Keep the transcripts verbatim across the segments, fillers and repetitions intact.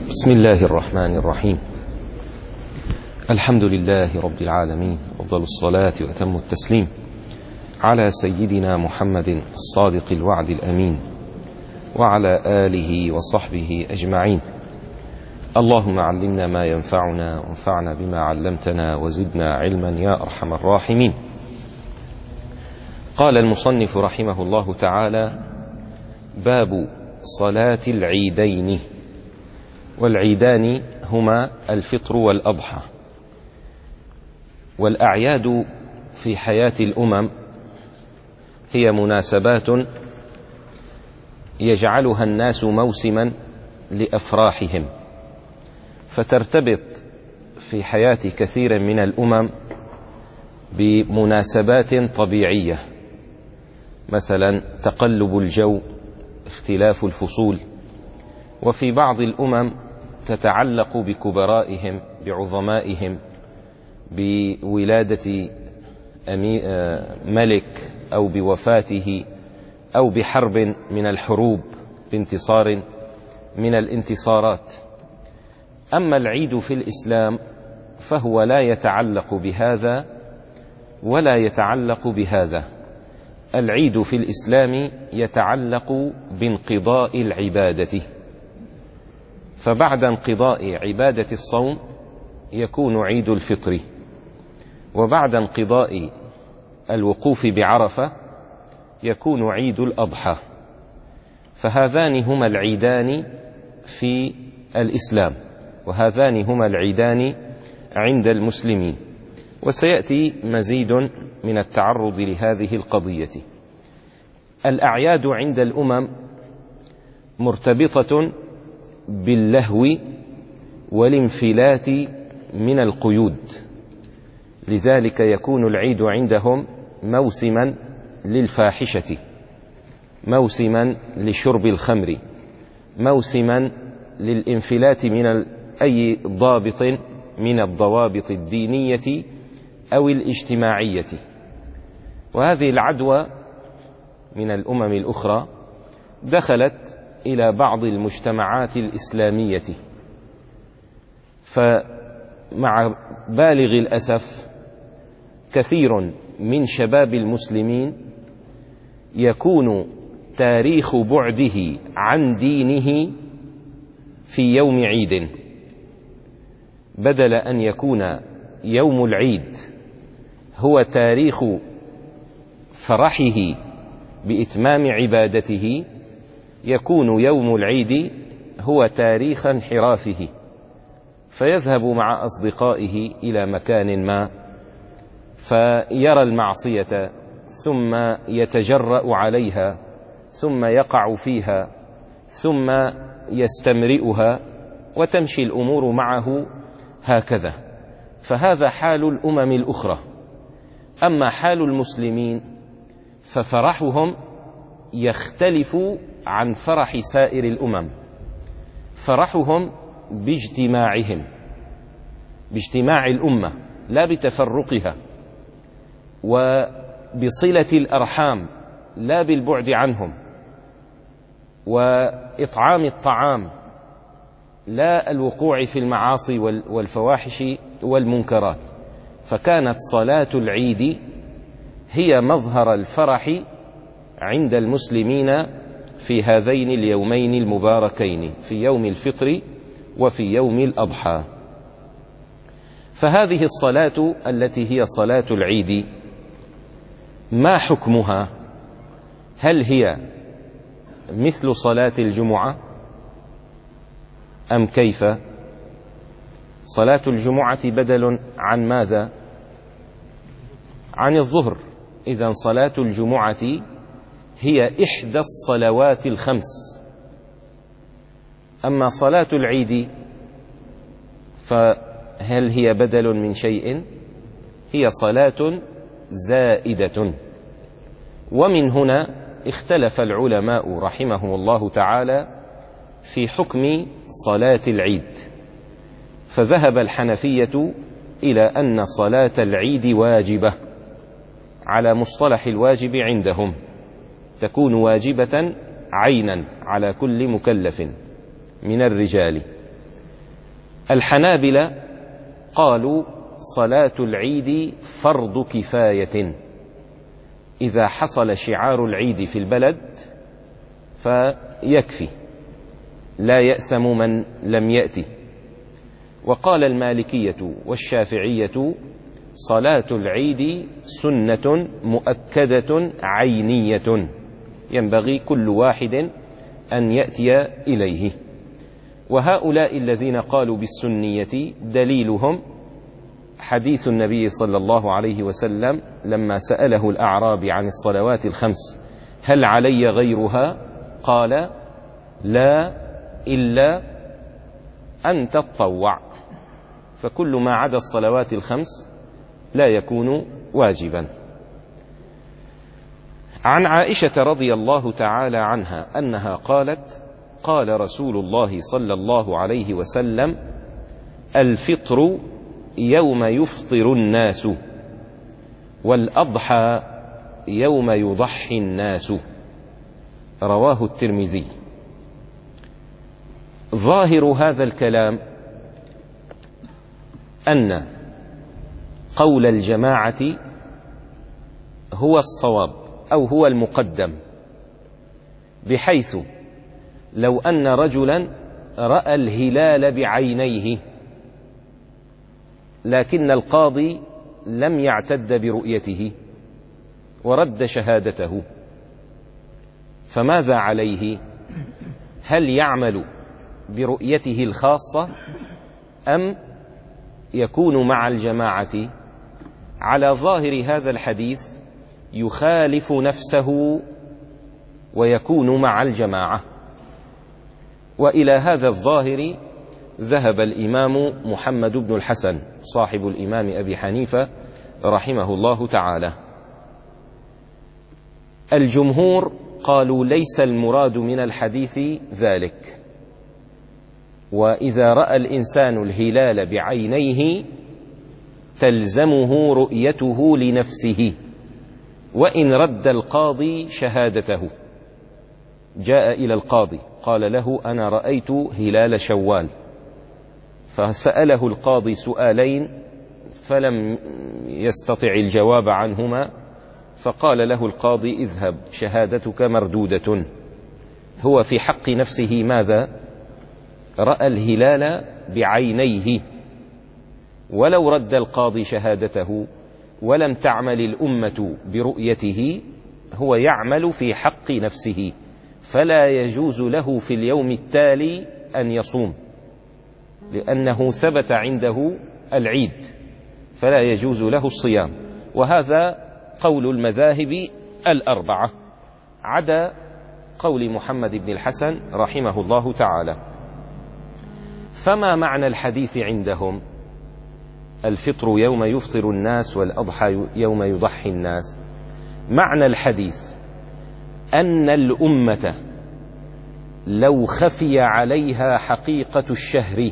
بسم الله الرحمن الرحيم. الحمد لله رب العالمين، أفضل الصلاة وأتم التسليم على سيدنا محمد الصادق الوعد الأمين وعلى آله وصحبه أجمعين. اللهم علمنا ما ينفعنا وانفعنا بما علمتنا وزدنا علما يا أرحم الراحمين. قال المصنف رحمه الله تعالى: باب صلاة العيدين. والعيدان هما الفطر والأضحى. والأعياد في حياة الأمم هي مناسبات يجعلها الناس موسما لأفراحهم، فترتبط في حياة كثير من الأمم بمناسبات طبيعية، مثلا تقلب الجو، اختلاف الفصول. وفي بعض الأمم تتعلق بكبرائهم، بعظمائهم، بولادة ملك أو بوفاته أو بحرب من الحروب، بانتصار من الانتصارات. أما العيد في الإسلام فهو لا يتعلق بهذا ولا يتعلق بهذا. العيد في الإسلام يتعلق بانقضاء العبادة، فبعد انقضاء عبادة الصوم يكون عيد الفطر، وبعد انقضاء الوقوف بعرفة يكون عيد الأضحى. فهذان هما العيدان في الإسلام، وهذان هما العيدان عند المسلمين. وسيأتي مزيد من التعرض لهذه القضية. الأعياد عند الأمم مرتبطة باللهو والانفلات من القيود، لذلك يكون العيد عندهم موسما للفاحشة، موسما لشرب الخمر، موسما للانفلات من أي ضابط من الضوابط الدينية أو الاجتماعية. وهذه العدوى من الأمم الأخرى دخلت إلى بعض المجتمعات الإسلامية، فمع بالغ الأسف كثير من شباب المسلمين يكون تاريخ بعده عن دينه في يوم عيد، بدل أن يكون يوم العيد هو تاريخ فرحه بإتمام عبادته، يكون يوم العيد هو تاريخ انحرافه، فيذهب مع أصدقائه إلى مكان ما فيرى المعصية ثم يتجرأ عليها ثم يقع فيها ثم يستمرئها، وتمشي الأمور معه هكذا. فهذا حال الأمم الأخرى. أما حال المسلمين ففرحهم يختلف عن فرح سائر الأمم. فرحهم باجتماعهم، باجتماع الأمة لا بتفرقها، وبصلة الأرحام لا بالبعد عنهم، وإطعام الطعام لا الوقوع في المعاصي والفواحش والمنكرات. فكانت صلاة العيد هي مظهر الفرح عند المسلمين في هذين اليومين المباركين، في يوم الفطر وفي يوم الأضحى. فهذه الصلاة التي هي صلاة العيد ما حكمها؟ هل هي مثل صلاة الجمعة أم كيف؟ صلاة الجمعة بدل عن ماذا؟ عن الظهر. إذن صلاة الجمعة هي إحدى الصلوات الخمس. أما صلاة العيد فهل هي بدل من شيء؟ هي صلاة زائدة. ومن هنا اختلف العلماء رحمهم الله تعالى في حكم صلاة العيد، فذهب الحنفية إلى أن صلاة العيد واجبة على مصطلح الواجب عندهم، تكون واجبة عينا على كل مكلف من الرجال. الحنابلة قالوا صلاة العيد فرض كفاية، إذا حصل شعار العيد في البلد فيكفي، لا يأثم من لم يأتي. وقال المالكية والشافعية صلاة العيد سنة مؤكدة عينية، ينبغي كل واحد أن يأتي إليه. وهؤلاء الذين قالوا بالسنية دليلهم حديث النبي صلى الله عليه وسلم لما سأله الأعرابي عن الصلوات الخمس هل علي غيرها؟ قال لا إلا أن تطوع، فكل ما عدا الصلوات الخمس لا يكون واجبا. عن عائشة رضي الله تعالى عنها أنها قالت قال رسول الله صلى الله عليه وسلم الفطر يوم يفطر الناس، والأضحى يوم يضحي الناس، رواه الترمذي. ظاهر هذا الكلام أن قول الجماعة هو الصواب أو هو المقدم، بحيث لو أن رجلا رأى الهلال بعينيه لكن القاضي لم يعتد برؤيته ورد شهادته، فماذا عليه؟ هل يعمل برؤيته الخاصة أم يكون مع الجماعة؟ على ظاهر هذا الحديث يخالف نفسه ويكون مع الجماعة. وإلى هذا الظاهر ذهب الإمام محمد بن الحسن صاحب الإمام أبي حنيفة رحمه الله تعالى. الجمهور قالوا ليس المراد من الحديث ذلك، وإذا رأى الإنسان الهلال بعينيه تلزمه رؤيته لنفسه، وإن رد القاضي شهادته، جاء إلى القاضي قال له أنا رأيت هلال شوال، فسأله القاضي سؤالين فلم يستطع الجواب عنهما، فقال له القاضي اذهب شهادتك مردودة. هو في حق نفسه ماذا؟ رأى الهلال بعينيه، ولو رد القاضي شهادته ولم تعمل الأمة برؤيته هو يعمل في حق نفسه، فلا يجوز له في اليوم التالي أن يصوم، لأنه ثبت عنده العيد فلا يجوز له الصيام. وهذا قول المذاهب الأربعة عدا قول محمد بن الحسن رحمه الله تعالى. فما معنى الحديث عندهم؟ الفطر يوم يفطر الناس والأضحى يوم يضحي الناس. معنى الحديث أن الأمة لو خفي عليها حقيقة الشهر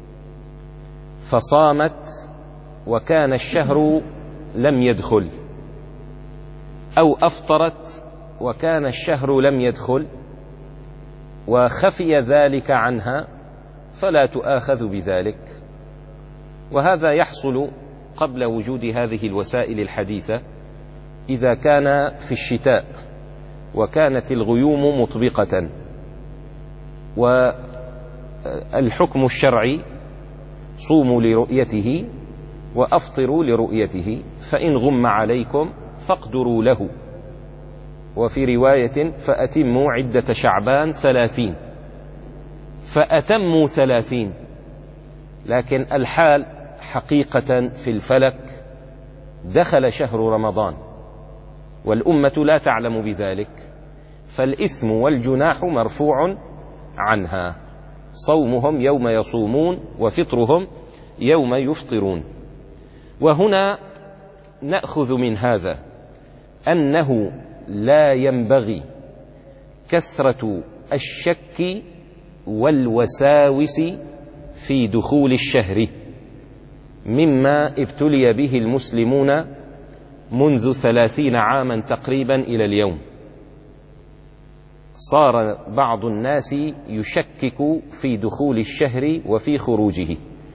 فصامت وكان الشهر لم يدخل، أو أفطرت وكان الشهر لم يدخل وخفي ذلك عنها فلا تؤاخذ بذلك. وهذا يحصل قبل وجود هذه الوسائل الحديثة، إذا كان في الشتاء وكانت الغيوم مطبقة والحكم الشرعي صوموا لرؤيته وأفطروا لرؤيته، فإن غم عليكم فاقدروا له، وفي رواية فأتموا عدة شعبان ثلاثين، فأتموا ثلاثين، لكن الحال حقيقة في الفلك دخل شهر رمضان والأمة لا تعلم بذلك، فالإثم والجناح مرفوع عنها، صومهم يوم يصومون وفطرهم يوم يفطرون. وهنا نأخذ من هذا أنه لا ينبغي كثرة الشك والوساوس في دخول الشهر، مما ابتلي به المسلمون منذ ثلاثين عاما تقريبا إلى اليوم. صار بعض الناس يشكك في دخول الشهر وفي خروجه،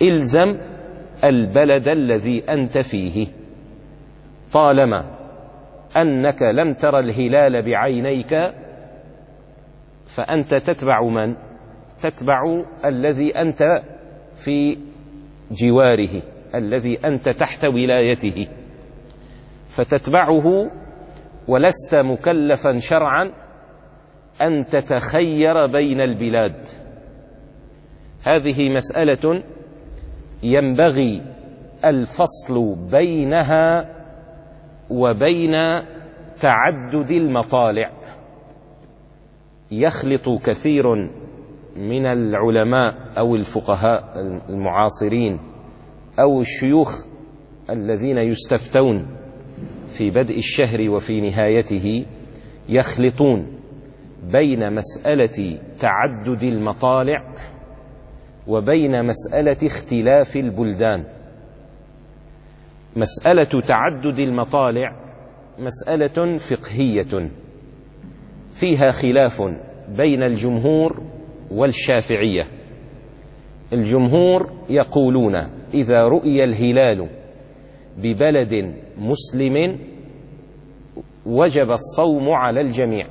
إلزم البلد الذي أنت فيه، طالما أنك لم ترى الهلال بعينيك فأنت تتبع من؟ تتبع الذي أنت في جواره، الذي أنت تحت ولايته، فتتبعه، ولست مكلفا شرعا أن تتخير بين البلاد. هذه مسألة ينبغي الفصل بينها وبين تعدد المطالع. يخلط كثير من العلماء أو الفقهاء المعاصرين أو الشيوخ الذين يستفتون في بدء الشهر وفي نهايته، يخلطون بين مسألة تعدد المطالع وبين مسألة اختلاف البلدان. مسألة تعدد المطالع مسألة فقهية فيها خلاف بين الجمهور والشافعية. الجمهور يقولون إذا رؤي الهلال ببلد مسلم وجب الصوم على الجميع،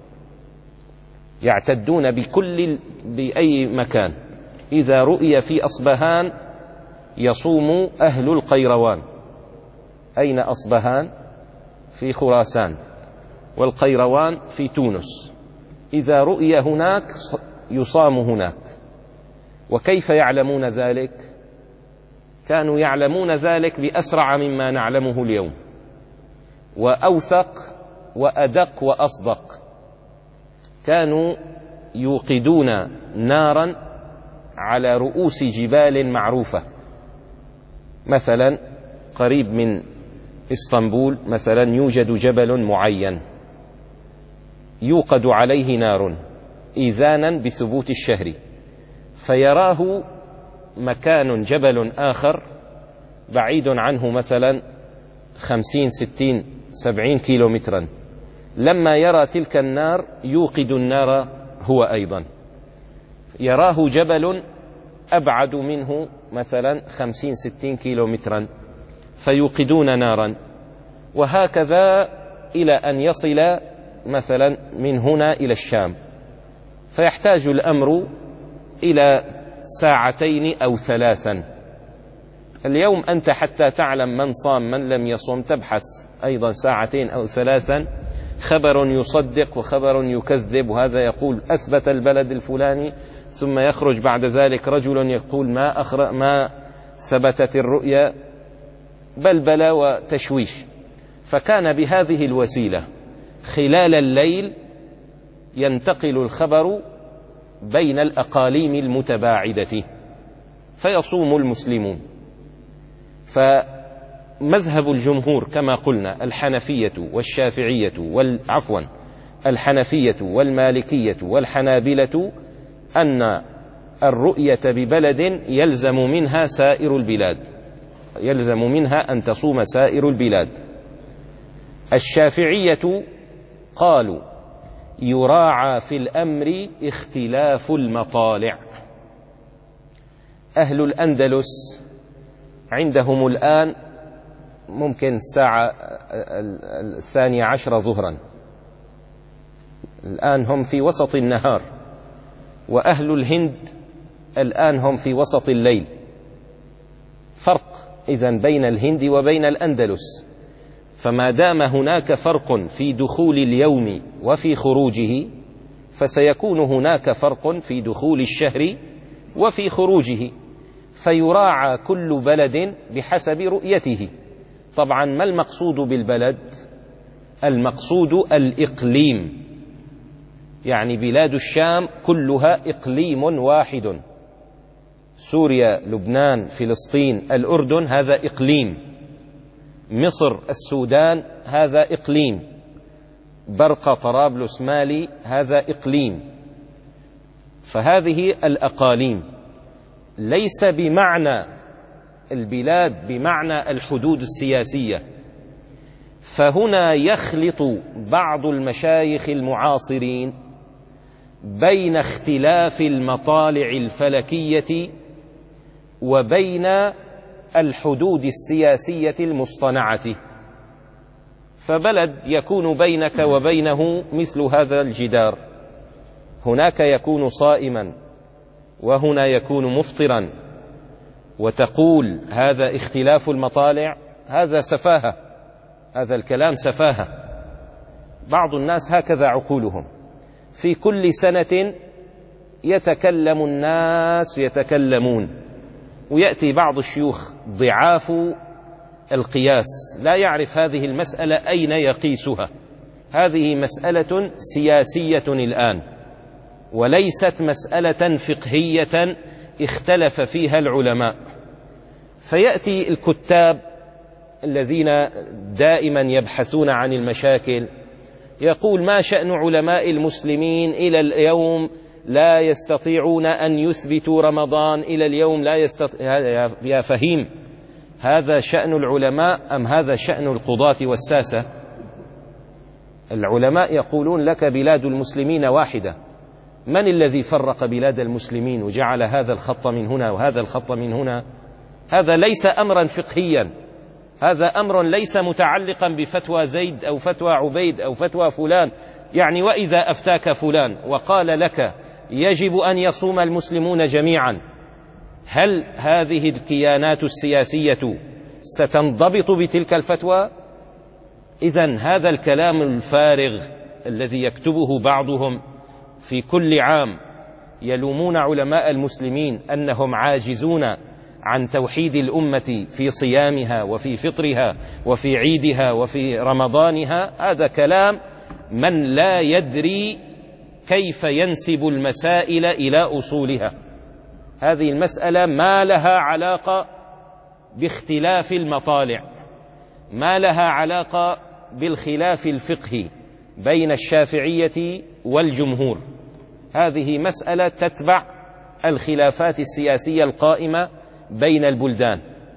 يعتدون بكل بأي مكان. إذا رؤي في أصبهان يصوم أهل القيروان. أين أصبهان؟ في خراسان، والقيروان في تونس. إذا رؤي هناك يصام هناك. وكيف يعلمون ذلك؟ كانوا يعلمون ذلك بأسرع مما نعلمه اليوم، وأوثق وأدق وأصدق. كانوا يوقدون نارا على رؤوس جبال معروفة، مثلا قريب من اسطنبول مثلا يوجد جبل معين يوقد عليه نار إذانا بثبوت الشهر، فيراه مكان جبل آخر بعيد عنه مثلا خمسين ستين سبعين كيلومترا، لما يرى تلك النار يوقد النار هو أيضا. يراه جبل أبعد منه مثلا خمسين ستين كيلومترا فيوقدون نارا، وهكذا إلى أن يصل مثلا من هنا إلى الشام، فيحتاج الأمر إلى ساعتين أو ثلاثا. اليوم أنت حتى تعلم من صام من لم يصم تبحث أيضا ساعتين أو ثلاثا، خبر يصدق وخبر يكذب، وهذا يقول أثبت البلد الفلاني، ثم يخرج بعد ذلك رجل يقول ما أخر ما ثبتت الرؤيا، بلبلة وتشويش. فكان بهذه الوسيلة خلال الليل ينتقل الخبر بين الأقاليم المتباعدة فيصوم المسلمون. فمذهب الجمهور كما قلنا الحنفية والشافعية والعفوا الحنفية والمالكية والحنابلة أن الرؤية ببلد يلزم منها سائر البلاد، يلزم منها أن تصوم سائر البلاد. الشافعية قالوا يراعى في الأمر اختلاف المطالع. أهل الأندلس عندهم الآن ممكن الساعة الثانية عشر ظهرا، الآن هم في وسط النهار، وأهل الهند الآن هم في وسط الليل. فرق إذن بين الهند وبين الأندلس. فما دام هناك فرق في دخول اليوم وفي خروجه، فسيكون هناك فرق في دخول الشهر وفي خروجه، فيراعى كل بلد بحسب رؤيته. طبعا ما المقصود بالبلد؟ المقصود الإقليم، يعني بلاد الشام كلها إقليم واحد، سوريا لبنان فلسطين الأردن هذا إقليم، مصر السودان هذا إقليم، برقة طرابلس مالي هذا إقليم. فهذه الأقاليم ليس بمعنى البلاد بمعنى الحدود السياسية. فهنا يخلط بعض المشايخ المعاصرين بين اختلاف المطالع الفلكية وبين الحدود السياسية المصطنعة. فبلد يكون بينك وبينه مثل هذا الجدار، هناك يكون صائما وهنا يكون مفطرا، وتقول هذا اختلاف المطالع، هذا سفاهة، هذا الكلام سفاهة. بعض الناس هكذا عقولهم، في كل سنة يتكلم الناس يتكلمون، ويأتي بعض الشيوخ ضعاف القياس لا يعرف هذه المسألة أين يقيسها. هذه مسألة سياسية الآن، وليست مسألة فقهية اختلف فيها العلماء. فيأتي الكتاب الذين دائما يبحثون عن المشاكل، يقول ما شأن علماء المسلمين إلى اليوم لا يستطيعون أن يثبتوا رمضان، إلى اليوم لا يستطيع. يا فهيم، هذا شأن العلماء أم هذا شأن القضاة والساسة؟ العلماء يقولون لك بلاد المسلمين واحدة، من الذي فرق بلاد المسلمين وجعل هذا الخط من هنا وهذا الخط من هنا؟ هذا ليس أمرا فقهيا، هذا أمر ليس متعلقا بفتوى زيد أو فتوى عبيد أو فتوى فلان. يعني وإذا أفتاك فلان وقال لك يجب أن يصوم المسلمون جميعا، هل هذه الكيانات السياسية ستنضبط بتلك الفتوى؟ إذن هذا الكلام الفارغ الذي يكتبه بعضهم في كل عام يلومون علماء المسلمين أنهم عاجزون عن توحيد الأمة في صيامها وفي فطرها وفي عيدها وفي رمضانها، هذا كلام من لا يدري كيف ينسب المسائل إلى أصولها. هذه المسألة ما لها علاقة باختلاف المطالع، ما لها علاقة بالخلاف الفقهي بين الشافعية والجمهور، هذه مسألة تتبع الخلافات السياسية القائمة بين البلدان.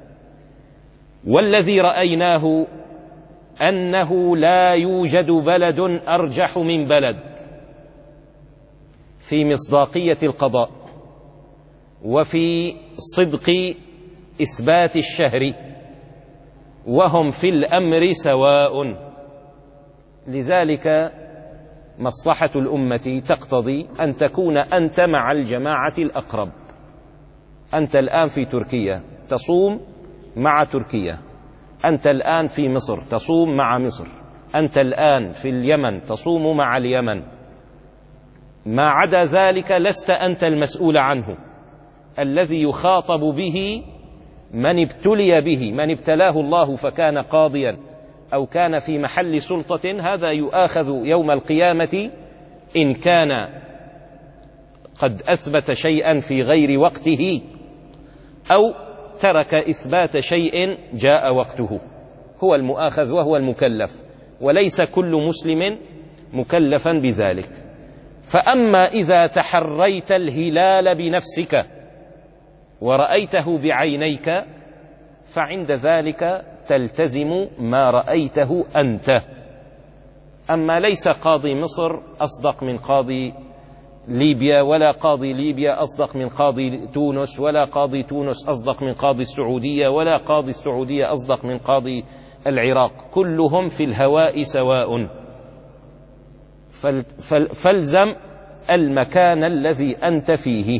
والذي رأيناه أنه لا يوجد بلد أرجح من بلد في مصداقية القضاء وفي صدق إثبات الشهر، وهم في الأمر سواء. لذلك مصلحة الأمة تقتضي أن تكون أنت مع الجماعة الأقرب. أنت الآن في تركيا تصوم مع تركيا، أنت الآن في مصر تصوم مع مصر، أنت الآن في اليمن تصوم مع اليمن. ما عدا ذلك لست أنت المسؤول عنه. الذي يخاطب به من ابتلي به، من ابتلاه الله فكان قاضيا أو كان في محل سلطة، هذا يؤاخذ يوم القيامة إن كان قد أثبت شيئا في غير وقته أو ترك إثبات شيء جاء وقته، هو المؤاخذ وهو المكلف، وليس كل مسلم مكلفا بذلك. فأما إذا تحريت الهلال بنفسك ورأيته بعينيك فعند ذلك تلتزم ما رأيته أنت. أما ليس قاضي مصر أصدق من قاضي ليبيا، ولا قاضي ليبيا أصدق من قاضي تونس، ولا قاضي تونس أصدق من قاضي السعودية، ولا قاضي السعودية أصدق من قاضي العراق، كلهم في الهواء سواء. فالزم المكان الذي أنت فيه،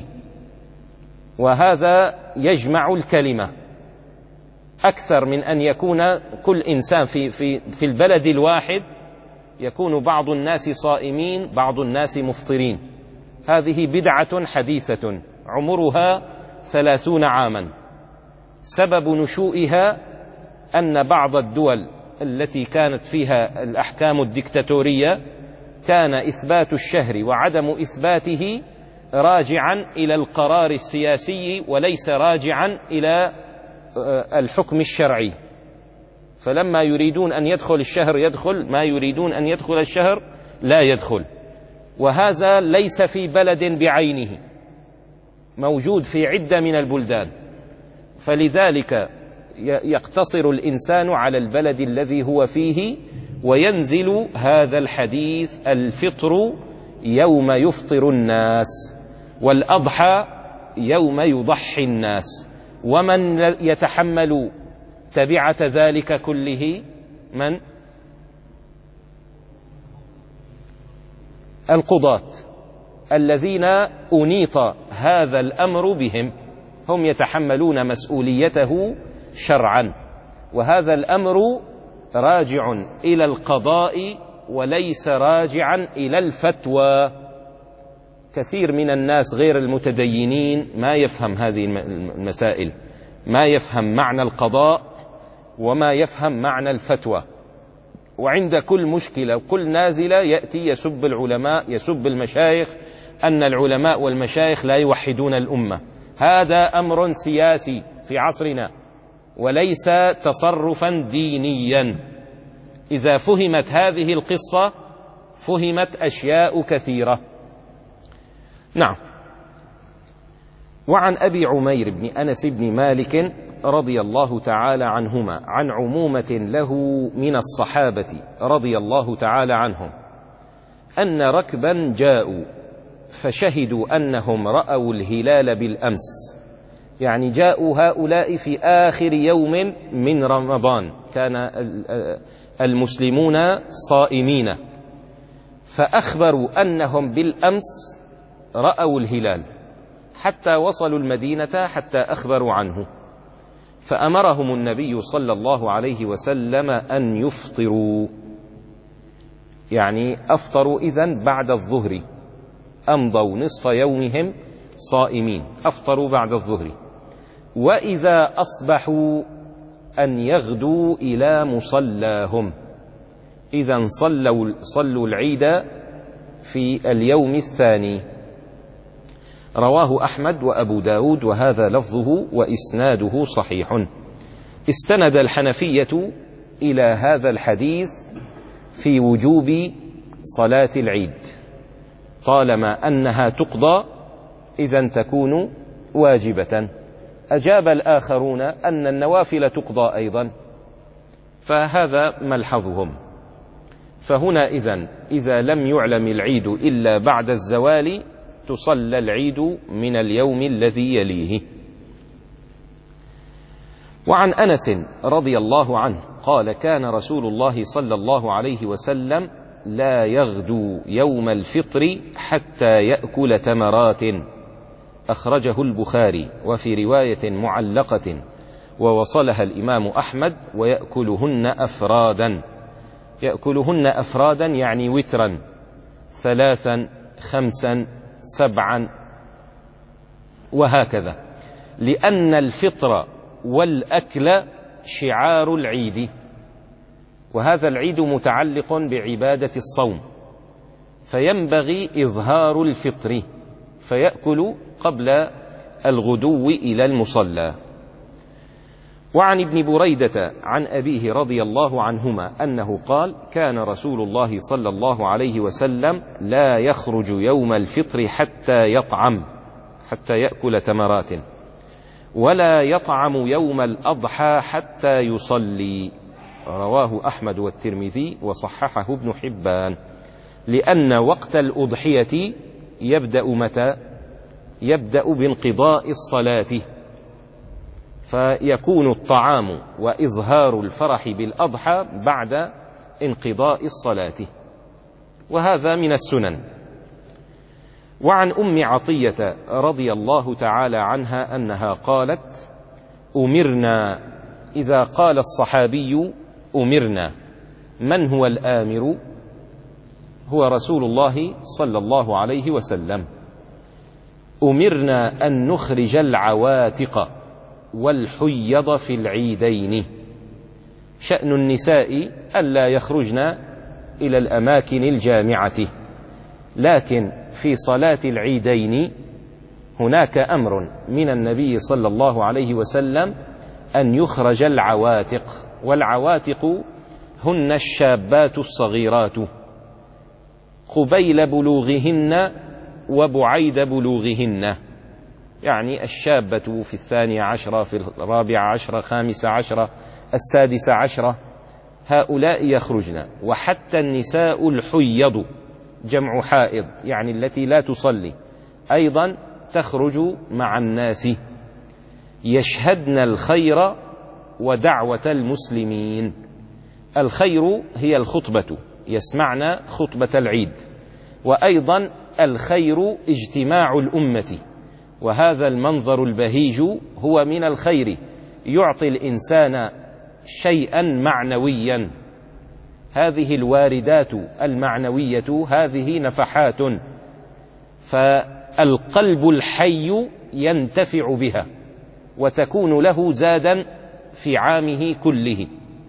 وهذا يجمع الكلمة أكثر من أن يكون كل إنسان في, في, في البلد الواحد يكون بعض الناس صائمين بعض الناس مفطرين. هذه بدعة حديثة عمرها ثلاثون عاما، سبب نشوئها أن بعض الدول التي كانت فيها الأحكام الدكتاتورية كان إثبات الشهر وعدم إثباته راجعا إلى القرار السياسي وليس راجعا إلى الحكم الشرعي. فلما يريدون أن يدخل الشهر يدخل، ما يريدون أن يدخل الشهر لا يدخل. وهذا ليس في بلد بعينه، موجود في عدة من البلدان. فلذلك يقتصر الإنسان على البلد الذي هو فيه، وينزل هذا الحديث: الفطر يوم يفطر الناس، والأضحى يوم يضحي الناس، ومن يتحمل تبعة ذلك كله؟ من؟ القضاة الذين أنيط هذا الأمر بهم، هم يتحملون مسؤوليته شرعا، وهذا الأمر راجع إلى القضاء وليس راجعا إلى الفتوى. كثير من الناس غير المتدينين ما يفهم هذه المسائل، ما يفهم معنى القضاء وما يفهم معنى الفتوى، وعند كل مشكلة وكل نازلة يأتي يسب العلماء، يسب المشايخ، أن العلماء والمشايخ لا يوحدون الأمة. هذا أمر سياسي في عصرنا وليس تصرفا دينيا. إذا فهمت هذه القصة فهمت أشياء كثيرة. نعم. وعن أبي عمير بن أنس بن مالك رضي الله تعالى عنهما عن عمومة له من الصحابة رضي الله تعالى عنهم أن ركبا جاءوا فشهدوا أنهم رأوا الهلال بالأمس، يعني جاءوا هؤلاء في آخر يوم من رمضان، كان المسلمون صائمين، فأخبروا أنهم بالأمس رأوا الهلال حتى وصلوا المدينة حتى أخبروا عنه، فأمرهم النبي صلى الله عليه وسلم أن يفطروا، يعني أفطروا إذن بعد الظهر، أمضوا نصف يومهم صائمين، أفطروا بعد الظهر. وإذا أصبحوا أن يغدوا إلى مصلاهم، إذن صلوا, صلوا العيد في اليوم الثاني. رواه أحمد وأبو داود وهذا لفظه وإسناده صحيح. استند الحنفية إلى هذا الحديث في وجوب صلاة العيد، طالما أنها تقضى إذن تكون واجبة. أجاب الآخرون أن النوافل تقضى أيضا، فهذا ملحظهم. فهنا إذن إذا لم يعلم العيد إلا بعد الزوال تصلى العيد من اليوم الذي يليه. وعن أنس رضي الله عنه قال: كان رسول الله صلى الله عليه وسلم لا يغدو يوم الفطر حتى يأكل تمرات، أخرجه البخاري، وفي رواية معلقة ووصلها الإمام أحمد: ويأكلهن أفرادا. يأكلهن أفرادا يعني وترا، ثلاثا خمسا سبعا وهكذا، لأن الفطر والأكل شعار العيد، وهذا العيد متعلق بعبادة الصوم، فينبغي إظهار الفطر، فيأكل قبل الغدو إلى المصلى. وعن ابن بريدة عن أبيه رضي الله عنهما أنه قال: كان رسول الله صلى الله عليه وسلم لا يخرج يوم الفطر حتى يطعم، حتى يأكل تمرات، ولا يطعم يوم الأضحى حتى يصلي. رواه أحمد والترمذي وصححه ابن حبان، لأن وقت الأضحية يبدأ متى؟ يبدأ بانقضاء الصلاة، فيكون الطعام وإظهار الفرح بالأضحى بعد انقضاء الصلاة، وهذا من السنن. وعن أم عطية رضي الله تعالى عنها أنها قالت: أمرنا. إذا قال الصحابي أمرنا، من هو الآمر؟ هو رسول الله صلى الله عليه وسلم. أمرنا أن نخرج العواتق والحيض في العيدين. شأن النساء ألا يخرجن إلى الأماكن الجامعة، لكن في صلاة العيدين هناك أمر من النبي صلى الله عليه وسلم أن يخرج العواتق، والعواتق هن الشابات الصغيرات قبيل بلوغهن وبعيد بلوغهن، يعني الشابة في الثانية عشرة، في الرابعة عشرة، خامسة عشرة، السادسة عشرة، هؤلاء يخرجن. وحتى النساء الحيض، جمع حائض، يعني التي لا تصلي، أيضا تخرج مع الناس. يشهدن الخير ودعوة المسلمين. الخير هي الخطبة، يسمعن خطبة العيد، وأيضا الخير اجتماع الأمة، وهذا المنظر البهيج هو من الخير، يعطي الإنسان شيئا معنويا. هذه الواردات المعنوية هذه نفحات، فالقلب الحي ينتفع بها وتكون له زادا في عامه كله.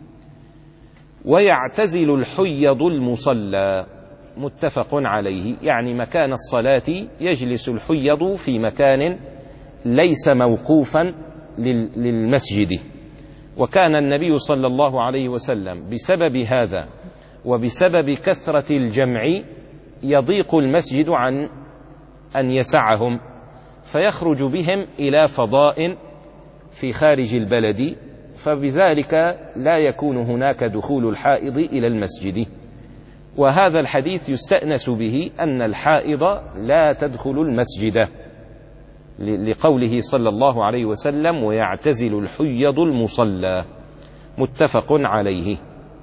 ويعتزل الحيض المصلى، متفق عليه، يعني مكان الصلاة يجلس الحيض في مكان ليس موقوفا للمسجد. وكان النبي صلى الله عليه وسلم بسبب هذا وبسبب كثرة الجمع يضيق المسجد عن أن يسعهم، فيخرج بهم إلى فضاء في خارج البلد، فبذلك لا يكون هناك دخول الحائض إلى المسجد. وهذا الحديث يستأنس به أن الحائض لا تدخل المسجد، لقوله صلى الله عليه وسلم: ويعتزل الحيض المصلى، متفق عليه.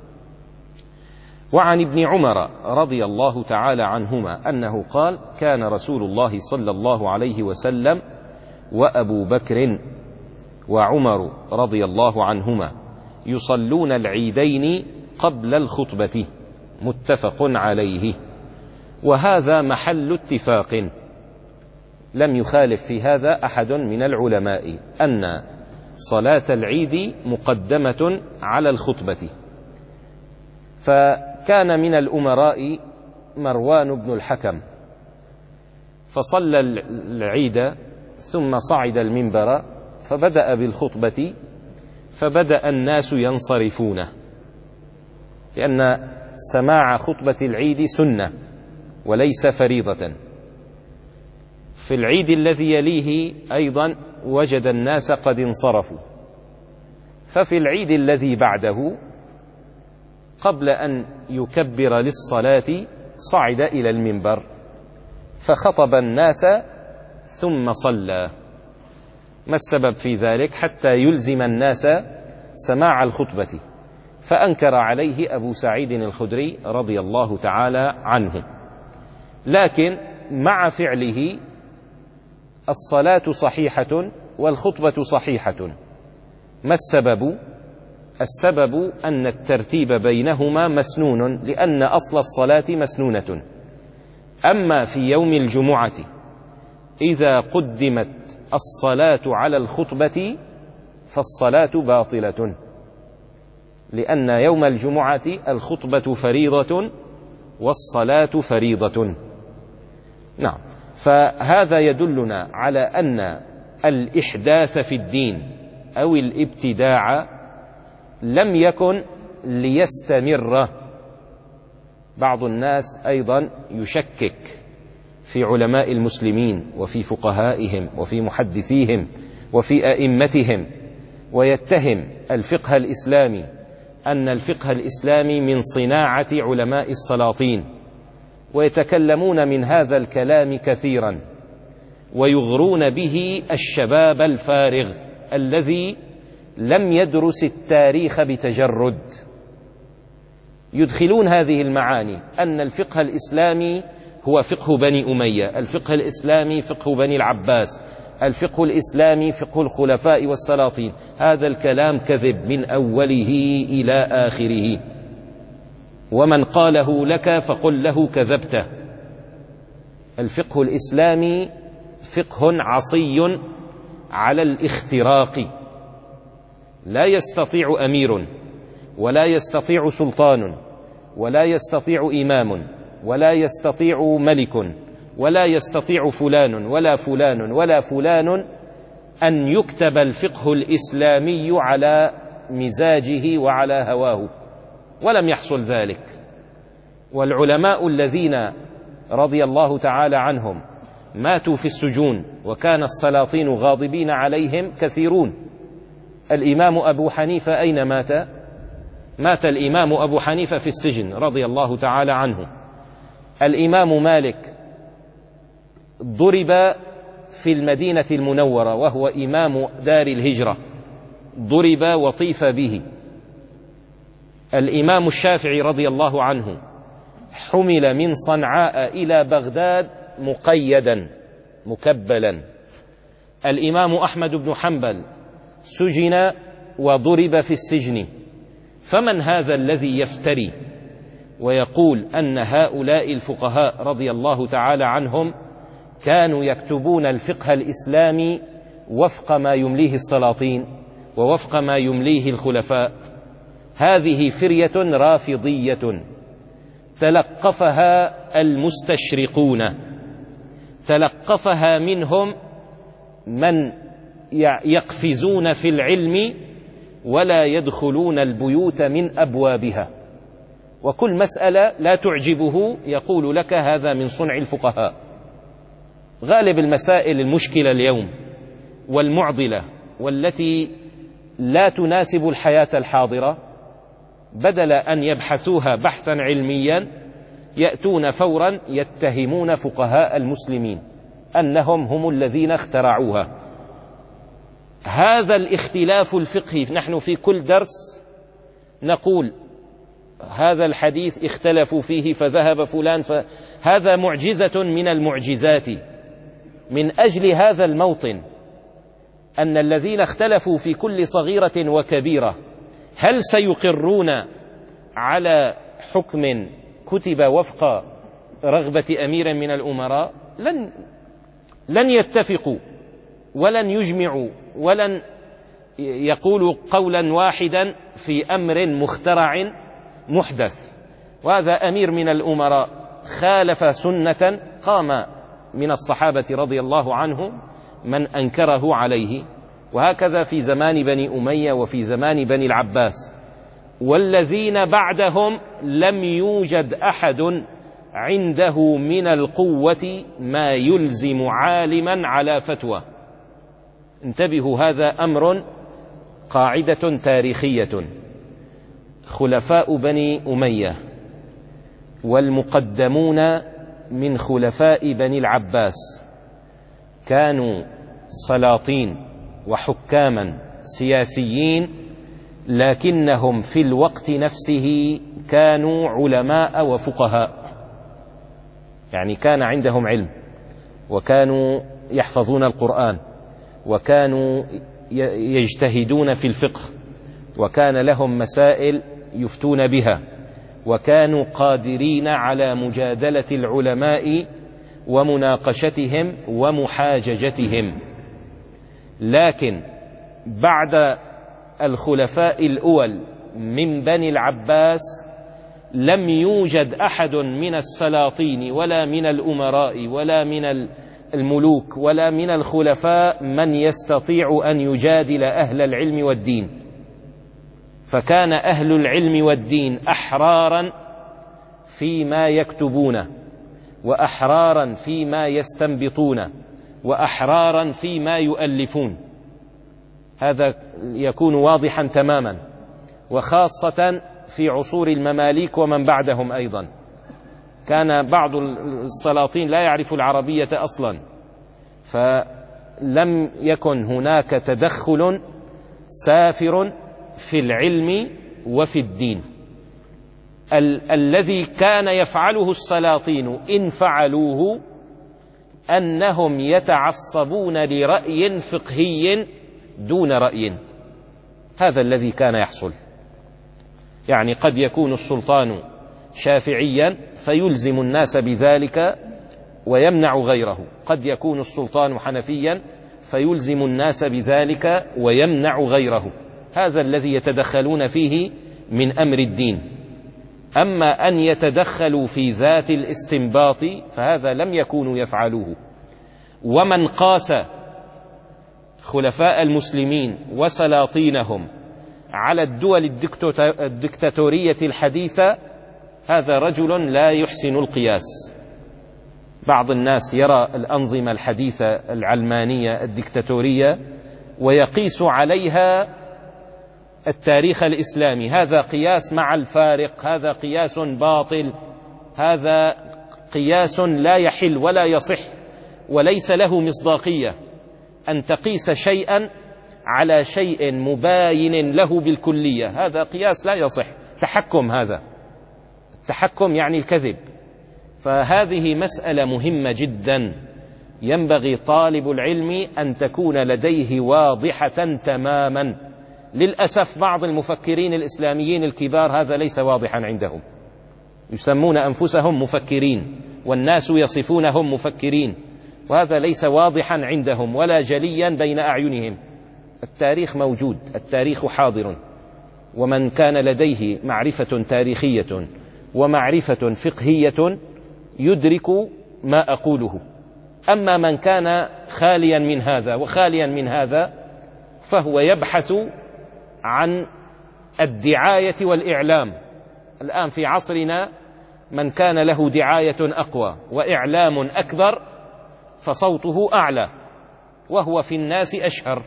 وعن ابن عمر رضي الله تعالى عنهما أنه قال: كان رسول الله صلى الله عليه وسلم وأبو بكر وعمر رضي الله عنهما يصلون العيدين قبل الخطبة، متفق عليه. وهذا محل اتفاق، لم يخالف في هذا أحد من العلماء، أن صلاة العيد مقدمة على الخطبة. فكان من الأمراء مروان بن الحكم، فصلى العيد ثم صعد المنبر فبدأ بالخطبة، فبدأ الناس ينصرفون، لأن سماع خطبة العيد سنة وليس فريضة. في العيد الذي يليه أيضا وجد الناس قد انصرفوا، ففي العيد الذي بعده قبل أن يكبر للصلاة صعد إلى المنبر فخطب الناس ثم صلى. ما السبب في ذلك؟ حتى يلزم الناس سماع الخطبة. فأنكر عليه أبو سعيد الخدري رضي الله تعالى عنه، لكن مع فعله الصلاة صحيحة والخطبة صحيحة. ما السبب؟ السبب أن الترتيب بينهما مسنون، لأن أصل الصلاة مسنونة. أما في يوم الجمعة إذا قدمت الصلاة على الخطبة فالصلاة باطلة، لأن يوم الجمعة الخطبة فريضة والصلاة فريضة. نعم، فهذا يدلنا على أن الإحداث في الدين أو الابتداع لم يكن ليستمر. بعض الناس أيضا يشكك في علماء المسلمين وفي فقهائهم وفي محدثيهم وفي أئمتهم، ويتهم الفقه الإسلامي أن الفقه الإسلامي من صناعة علماء السلاطين، ويتكلمون من هذا الكلام كثيرا، ويغرون به الشباب الفارغ الذي لم يدرس التاريخ بتجرد. يدخلون هذه المعاني أن الفقه الإسلامي هو فقه بني أمية، الفقه الإسلامي فقه بني العباس، الفقه الإسلامي فقه الخلفاء والسلاطين. هذا الكلام كذب من أوله إلى آخره، ومن قاله لك فقل له كذبت. الفقه الإسلامي فقه عصي على الاختراق، لا يستطيع أمير ولا يستطيع سلطان ولا يستطيع إمام ولا يستطيع ملك ولا يستطيع فلان ولا فلان ولا فلان أن يكتب الفقه الإسلامي على مزاجه وعلى هواه، ولم يحصل ذلك. والعلماء الذين رضي الله تعالى عنهم ماتوا في السجون وكان السلاطين غاضبين عليهم كثيرون. الإمام أبو حنيفة أين مات؟ مات الإمام أبو حنيفة في السجن رضي الله تعالى عنه. الإمام مالك ضرب في المدينة المنورة وهو إمام دار الهجرة ضرب وطيف به. الإمام الشافعي رضي الله عنه حمل من صنعاء إلى بغداد مقيدا مكبلا. الإمام أحمد بن حنبل سجن وضرب في السجن. فمن هذا الذي يفتري ويقول أن هؤلاء الفقهاء رضي الله تعالى عنهم كانوا يكتبون الفقه الإسلامي وفق ما يمليه السلاطين ووفق ما يمليه الخلفاء؟ هذه فرية رافضية تلقفها المستشرقون، تلقفها منهم من يقفزون في العلم ولا يدخلون البيوت من أبوابها، وكل مسألة لا تعجبه يقول لك هذا من صنع الفقهاء. غالب المسائل المشكلة اليوم والمعضلة والتي لا تناسب الحياة الحاضرة، بدل أن يبحثوها بحثا علميا يأتون فورا يتهمون فقهاء المسلمين أنهم هم الذين اخترعوها. هذا الاختلاف الفقهي، نحن في كل درس نقول هذا الحديث اختلفوا فيه فذهب فلان، فهذا معجزة من المعجزات. من أجل هذا الموطن أن الذين اختلفوا في كل صغيرة وكبيرة هل سيقرون على حكم كتب وفق رغبة أمير من الأمراء؟ لن لن يتفقوا ولن يجمعوا ولن يقولوا قولا واحدا في أمر مخترع محدث. وهذا أمير من الأمراء خالف سنة قام من الصحابة رضي الله عنهم من أنكره عليه، وهكذا في زمان بني أمية وفي زمان بني العباس. والذين بعدهم لم يوجد أحد عنده من القوة ما يلزم عالما على فتوى. انتبهوا، هذا أمر قاعدة تاريخية. خلفاء بني أمية والمقدمون من خلفاء بني العباس كانوا سلاطين وحكاما سياسيين، لكنهم في الوقت نفسه كانوا علماء وفقهاء، يعني كان عندهم علم وكانوا يحفظون القرآن وكانوا يجتهدون في الفقه وكان لهم مسائل يفتون بها وكانوا قادرين على مجادلة العلماء ومناقشتهم ومحاججتهم. لكن بعد الخلفاء الأول من بني العباس لم يوجد أحد من السلاطين ولا من الأمراء ولا من الملوك ولا من الخلفاء من يستطيع أن يجادل أهل العلم والدين. فكان أهل العلم والدين أحرارا فيما يكتبون وأحرارا فيما يستنبطون وأحرارا فيما يؤلفون. هذا يكون واضحا تماما، وخاصة في عصور المماليك ومن بعدهم أيضا. كان بعض السلاطين لا يعرف العربية أصلا، فلم يكن هناك تدخل سافر في العلم وفي الدين. ال- الذي كان يفعله السلاطين إن فعلوه أنهم يتعصبون لرأي فقهي دون رأي. هذا الذي كان يحصل. يعني قد يكون السلطان شافعيا فيلزم الناس بذلك ويمنع غيره، قد يكون السلطان حنفيا فيلزم الناس بذلك ويمنع غيره. هذا الذي يتدخلون فيه من أمر الدين. أما أن يتدخلوا في ذات الاستنباط فهذا لم يكونوا يفعلوه. ومن قاس خلفاء المسلمين وسلاطينهم على الدول الدكتاتورية الحديثة هذا رجل لا يحسن القياس. بعض الناس يرى الأنظمة الحديثة العلمانية الدكتاتورية ويقيس عليها التاريخ الإسلامي. هذا قياس مع الفارق، هذا قياس باطل، هذا قياس لا يحل ولا يصح وليس له مصداقية أن تقيس شيئا على شيء مباين له بالكلية، هذا قياس لا يصح. تحكم، هذا التحكم يعني الكذب. فهذه مسألة مهمة جدا، ينبغي طالب العلم أن تكون لديه واضحة تماما. للأسف بعض المفكرين الإسلاميين الكبار هذا ليس واضحا عندهم، يسمون أنفسهم مفكرين والناس يصفونهم مفكرين، وهذا ليس واضحا عندهم ولا جليا بين أعينهم. التاريخ موجود، التاريخ حاضر، ومن كان لديه معرفة تاريخية ومعرفة فقهية يدرك ما أقوله. أما من كان خاليا من هذا وخاليا من هذا فهو يبحث عن الدعاية والإعلام. الآن في عصرنا من كان له دعاية أقوى وإعلام أكبر فصوته أعلى وهو في الناس أشهر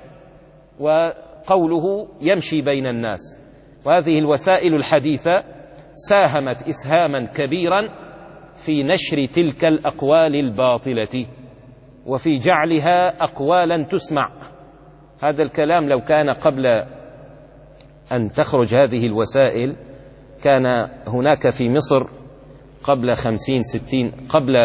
وقوله يمشي بين الناس. وهذه الوسائل الحديثة ساهمت إسهاما كبيرا في نشر تلك الأقوال الباطلة وفي جعلها أقوالا تسمع. هذا الكلام لو كان قبل أن تخرج هذه الوسائل، كان هناك في مصر قبل خمسين ستين قبل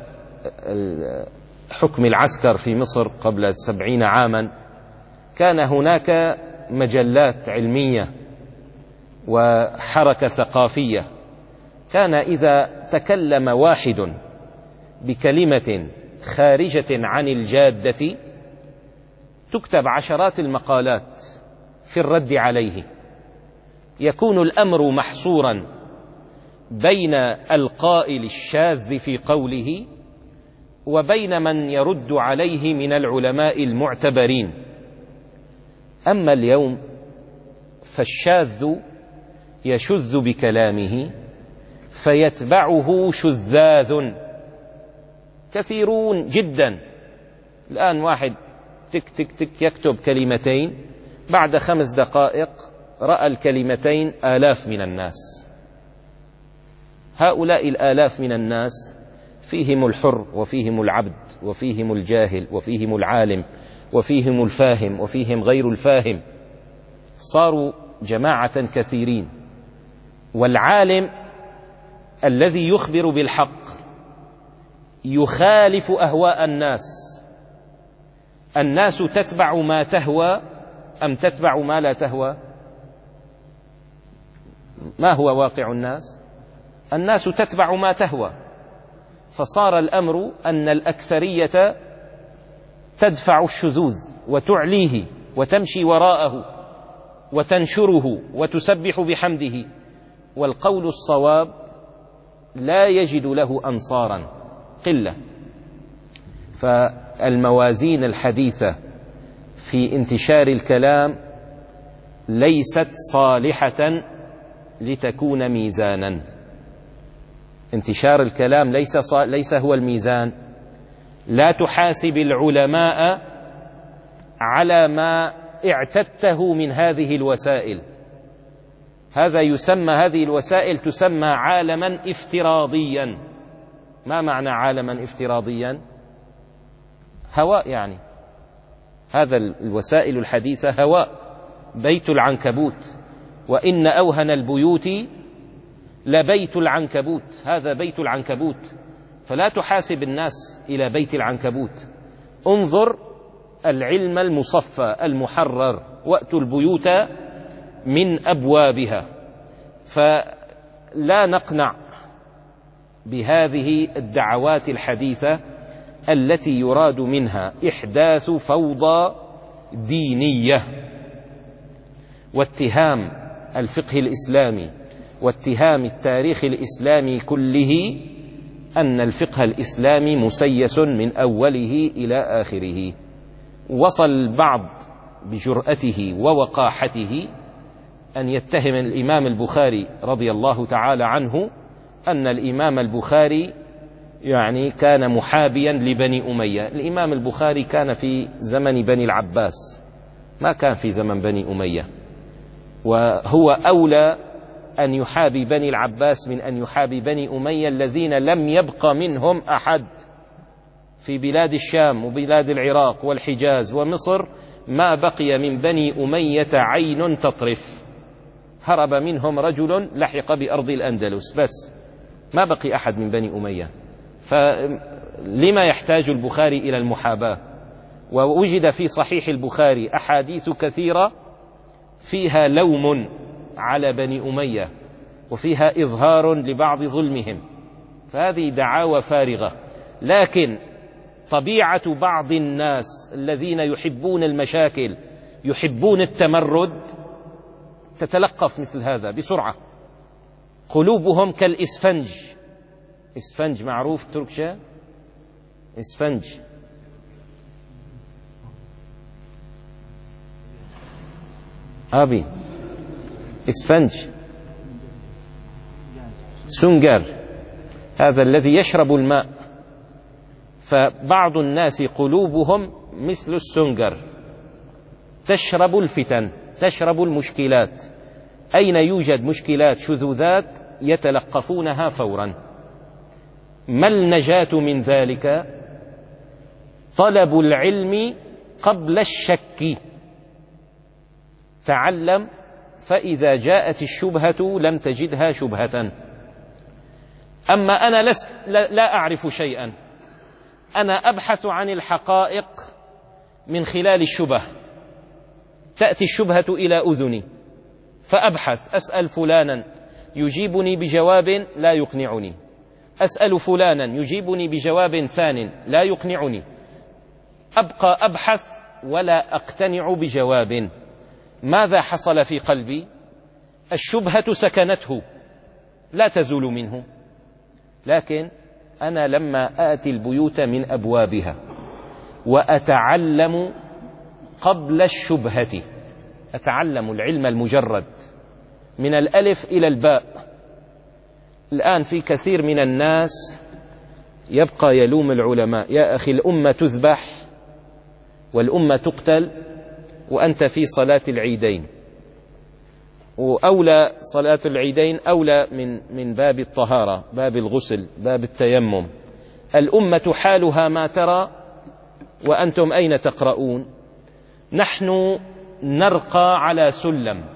حكم العسكر في مصر قبل سبعين عاما، كان هناك مجلات علمية وحركة ثقافية. كان إذا تكلم واحد بكلمة خارجة عن الجادة تكتب عشرات المقالات في الرد عليه. يكون الأمر محصورا بين القائل الشاذ في قوله وبين من يرد عليه من العلماء المعتبرين. أما اليوم فالشاذ يشذ بكلامه فيتبعه شذاذ كثيرون جدا. الآن واحد تك تك تك يكتب كلمتين، بعد خمس دقائق رأى الكلمتين آلاف من الناس. هؤلاء الآلاف من الناس فيهم الحر وفيهم العبد وفيهم الجاهل وفيهم العالم وفيهم الفاهم وفيهم غير الفاهم، صاروا جماعة كثيرين. والعالم الذي يخبر بالحق يخالف أهواء الناس. الناس تتبع ما تهوى أم تتبع ما لا تهوى؟ ما هو واقع الناس؟ الناس تتبع ما تهوى. فصار الأمر أن الأكثرية تدفع الشذوذ وتعليه وتمشي وراءه وتنشره وتسبح بحمده، والقول الصواب لا يجد له أنصارا، قلة. فالموازين الحديثة في انتشار الكلام ليست صالحة لتكون ميزانا. انتشار الكلام ليس ليس هو الميزان. لا تحاسب العلماء على ما اعتدته من هذه الوسائل. هذا يسمى هذه الوسائل تسمى عالما افتراضيا. ما معنى عالما افتراضيا؟ هواء يعني. هذا الوسائل الحديثة هواء، بيت العنكبوت، وإن أوهن البيوت لبيت العنكبوت. هذا بيت العنكبوت، فلا تحاسب الناس إلى بيت العنكبوت. انظر العلم المصفى المحرر، وأتوا البيوت من أبوابها. فلا نقنع بهذه الدعوات الحديثة التي يراد منها إحداث فوضى دينية واتهام الفقه الإسلامي واتهام التاريخ الإسلامي كله أن الفقه الإسلامي مسيس من أوله إلى آخره. وصل البعض بجرأته ووقاحته أن يتهم الإمام البخاري رضي الله تعالى عنه أن الإمام البخاري يعني كان محابيا لبني أمية. الإمام البخاري كان في زمن بني العباس، ما كان في زمن بني أمية، وهو أولى أن يحابي بني العباس من أن يحابي بني أمية الذين لم يبق منهم أحد في بلاد الشام وبلاد العراق والحجاز ومصر ما بقي من بني أمية عين تطرف، هرب منهم رجل لحق بأرض الأندلس بس، ما بقي أحد من بني أمية. فلما يحتاج البخاري إلى المحاباة؟ ووجد في صحيح البخاري أحاديث كثيرة فيها لوم على بني أمية وفيها إظهار لبعض ظلمهم، فهذه دعاوى فارغة. لكن طبيعة بعض الناس الذين يحبون المشاكل، يحبون التمرد، تتلقف مثل هذا بسرعة. قلوبهم كالإسفنج. إسفنج معروف تركشا، إسفنج أبي إسفنج سنجر، هذا الذي يشرب الماء. فبعض الناس قلوبهم مثل السنجر، تشرب الفتن، تشرب المشكلات. أين يوجد مشكلات شذوذات يتلقفونها فورا. ما النجاة من ذلك؟ طلب العلم قبل الشك. تعلم، فإذا جاءت الشبهة لم تجدها شبهة. أما أنا لست لا أعرف شيئا، أنا أبحث عن الحقائق من خلال الشبه. تأتي الشبهة إلى أذني فأبحث، أسأل فلانا يجيبني بجواب لا يقنعني، أسأل فلانا يجيبني بجواب ثان لا يقنعني، أبقى أبحث ولا أقتنع بجواب. ماذا حصل في قلبي؟ الشبهة سكنته لا تزول منه. لكن أنا لما آتي البيوت من أبوابها وأتعلم قبل الشبهة، أتعلم العلم المجرد من الألف إلى الباء. الآن في كثير من الناس يبقى يلوم العلماء: يا أخي الأمة تذبح والأمة تقتل وأنت في صلاة العيدين، وأولى صلاة العيدين أولى من من باب الطهارة، باب الغسل، باب التيمم. الأمة حالها ما ترى وأنتم أين تقرؤون؟ نحن نرقى على سلم.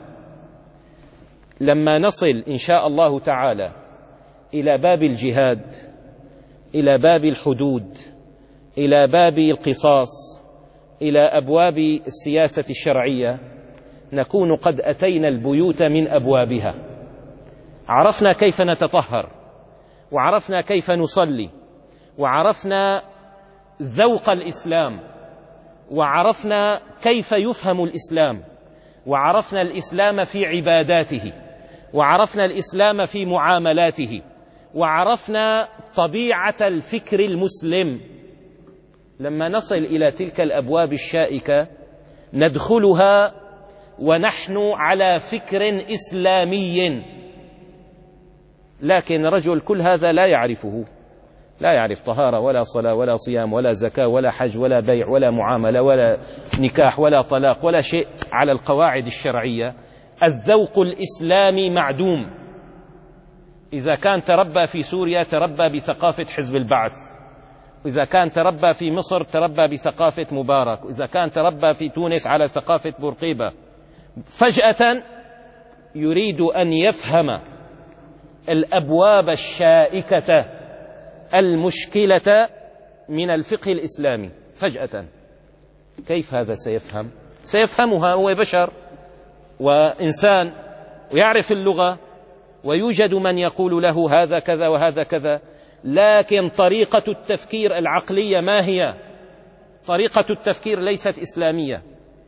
لما نصل إن شاء الله تعالى إلى باب الجهاد، إلى باب الحدود، إلى باب القصاص، إلى أبواب السياسة الشرعية، نكون قد أتينا البيوت من أبوابها. عرفنا كيف نتطهر، وعرفنا كيف نصلي، وعرفنا ذوق الإسلام، وعرفنا كيف يفهم الإسلام، وعرفنا الإسلام في عباداته، وعرفنا الإسلام في معاملاته، وعرفنا طبيعة الفكر المسلم. لما نصل إلى تلك الأبواب الشائكة ندخلها ونحن على فكر إسلامي. لكن رجل كل هذا لا يعرفه، لا يعرف طهارة ولا صلاة ولا صيام ولا زكاة ولا حج ولا بيع ولا معاملة ولا نكاح ولا طلاق ولا شيء على القواعد الشرعية. الذوق الإسلامي معدوم. إذا كان تربى في سوريا تربى بثقافة حزب البعث، وإذا كان تربى في مصر تربى بثقافة مبارك، وإذا كان تربى في تونس على ثقافة بورقيبة. فجأة يريد أن يفهم الأبواب الشائكة المشكلة من الفقه الإسلامي فجأة. كيف هذا سيفهم؟ سيفهمها، هو بشر وإنسان ويعرف اللغة، ويوجد من يقول له هذا كذا وهذا كذا. لكن طريقة التفكير العقلية ما هي؟ طريقة التفكير ليست إسلامية،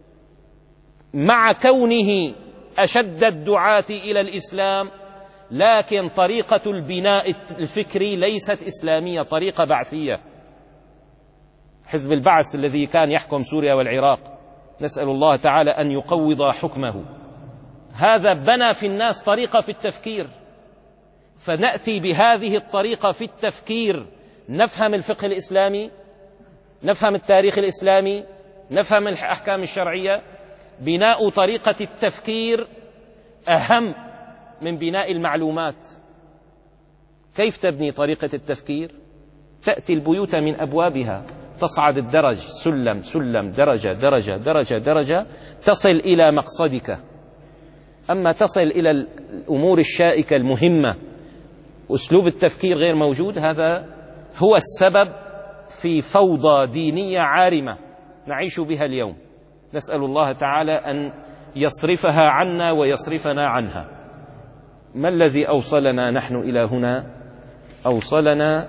مع كونه أشد الدعاة إلى الإسلام، لكن طريقة البناء الفكري ليست إسلامية، طريقة بعثية. حزب البعث الذي كان يحكم سوريا والعراق، نسأل الله تعالى أن يقوض حكمه، هذا بنى في الناس طريقة في التفكير. فنأتي بهذه الطريقة في التفكير نفهم الفقه الإسلامي، نفهم التاريخ الإسلامي، نفهم الأحكام الشرعية. بناء طريقة التفكير أهم من بناء المعلومات. كيف تبني طريقة التفكير؟ تأتي البيوت من أبوابها، تصعد الدرج سلم سلم درجة درجة درجة درجة تصل إلى مقصدك. أما تصل إلى الأمور الشائكة المهمة أسلوب التفكير غير موجود، هذا هو السبب في فوضى دينية عارمة نعيش بها اليوم. نسأل الله تعالى أن يصرفها عنا ويصرفنا عنها. ما الذي أوصلنا نحن إلى هنا؟ أوصلنا